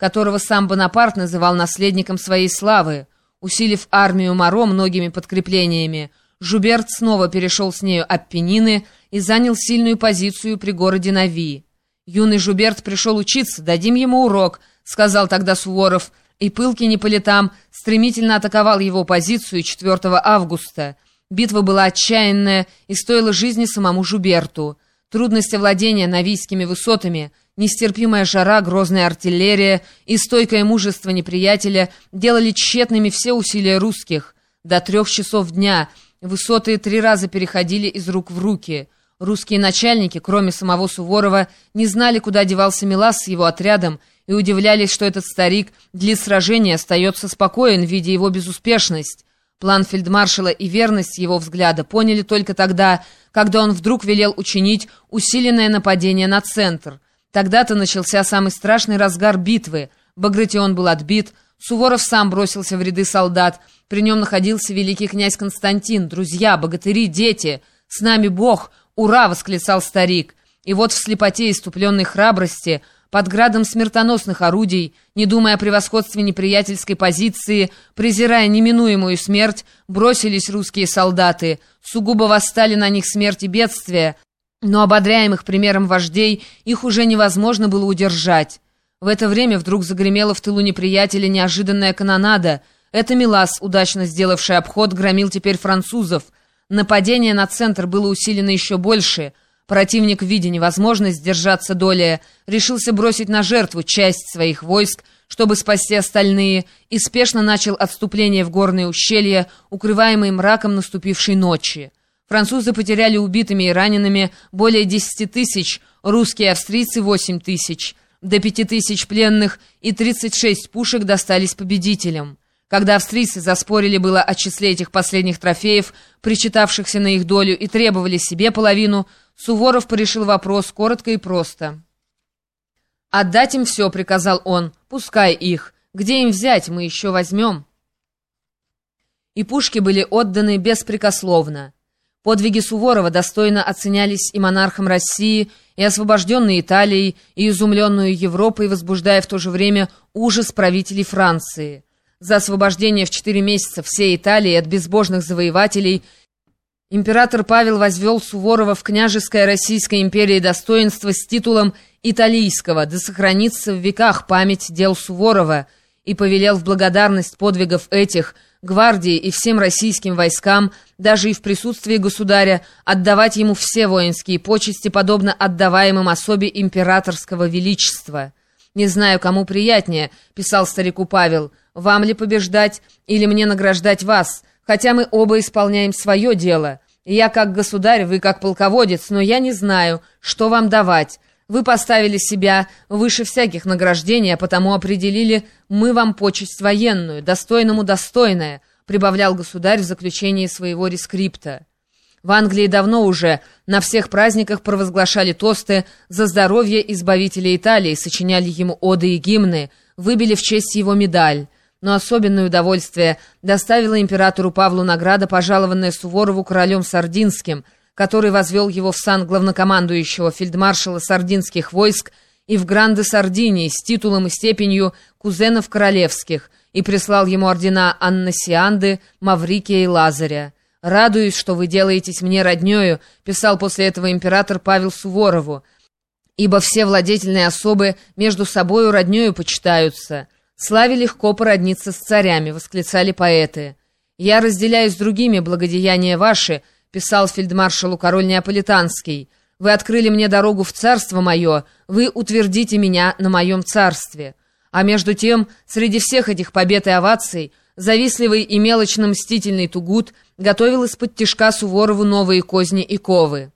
которого сам Бонапарт называл наследником своей славы. Усилив армию Моро многими подкреплениями, Жуберт снова перешел с нею Аппенины и занял сильную позицию при городе Нави. «Юный Жуберт пришел учиться, дадим ему урок», — сказал тогда Суворов, и пылкий не по летам стремительно атаковал его позицию 4 августа. Битва была отчаянная и стоила жизни самому Жуберту. Трудность овладения Навийскими высотами, нестерпимая жара, грозная артиллерия и стойкое мужество неприятеля делали тщетными все усилия русских. До 3 часов дня высоты 3 раза переходили из рук в руки. Русские начальники, кроме самого Суворова, не знали, куда девался Милас с его отрядом, и удивлялись, что этот старик для сражения остается спокоен, видя его безуспешность. План фельдмаршала и верность его взгляда поняли только тогда, когда он вдруг велел учинить усиленное нападение на центр. Тогда-то начался самый страшный разгар битвы. Багратион был отбит, Суворов сам бросился в ряды солдат, при нем находился великий князь Константин. «Друзья, богатыри, дети! С нами Бог! Ура!» — восклицал старик. И вот в слепоте иступленной храбрости, под градом смертоносных орудий, не думая о превосходстве неприятельской позиции, презирая неминуемую смерть, бросились русские солдаты, сугубо восстали на них смерть и бедствия, но ободряемых примером вождей их уже невозможно было удержать. В это время вдруг загремела в тылу неприятеля неожиданная канонада. Это Милас, удачно сделавший обход, громил теперь французов. Нападение на центр было усилено еще больше. Противник, видя невозможность сдержаться долее, решился бросить на жертву часть своих войск, чтобы спасти остальные, и спешно начал отступление в горные ущелья, укрываемые мраком наступившей ночи. Французы потеряли убитыми и ранеными более 10 тысяч, русские и австрийцы 8 тысяч, до 5 тысяч пленных и 36 пушек достались победителям. Когда австрийцы заспорили было о числе этих последних трофеев, причитавшихся на их долю, и требовали себе половину, Суворов порешил вопрос коротко и просто. «Отдать им все», — приказал он, — «пускай их. Где им взять, мы еще возьмем». И пушки были отданы беспрекословно. Подвиги Суворова достойно оценялись и монархом России, и освобожденной Италией, и изумленную Европой, возбуждая в то же время ужас правителей Франции. За освобождение в 4 месяца всей Италии от безбожных завоевателей император Павел возвел Суворова в княжеское Российской империи достоинство с титулом италийского, да сохранится в веках память дел Суворова, и повелел в благодарность подвигов этих гвардии и всем российским войскам, даже и в присутствии государя, отдавать ему все воинские почести, подобно отдаваемым особе императорского величества. «Не знаю, кому приятнее», — писал старику Павел, — «вам ли побеждать или мне награждать вас, хотя мы оба исполняем свое дело. Я как государь, вы как полководец, но я не знаю, что вам давать. Вы поставили себя выше всяких награждений, а потому определили мы вам почесть военную, достойному достойное», — прибавлял государь в заключении своего рескрипта. В Англии давно уже на всех праздниках провозглашали тосты за здоровье избавителя Италии, сочиняли ему оды и гимны, выбили в честь его медаль. Но особенное удовольствие доставила императору Павлу награда, пожалованная Суворову королем Сардинским, который возвел его в сан главнокомандующего фельдмаршала сардинских войск и в Гранде Сардинии с титулом и степенью кузенов королевских, и прислал ему ордена Анны Сианды, Маврикия и Лазаря. «Радуюсь, что вы делаетесь мне роднёю», — писал после этого император Павел Суворову, «ибо все владетельные особы между собою роднёю почитаются. Славе легко породниться с царями», — восклицали поэты. «Я разделяю с другими благодеяния ваши», — писал фельдмаршалу король Неаполитанский. «Вы открыли мне дорогу в царство мое, вы утвердите меня на моем царстве». А между тем, среди всех этих побед и оваций, завистливый и мелочно мстительный Тугут готовил из-под тишка Суворову новые козни и ковы.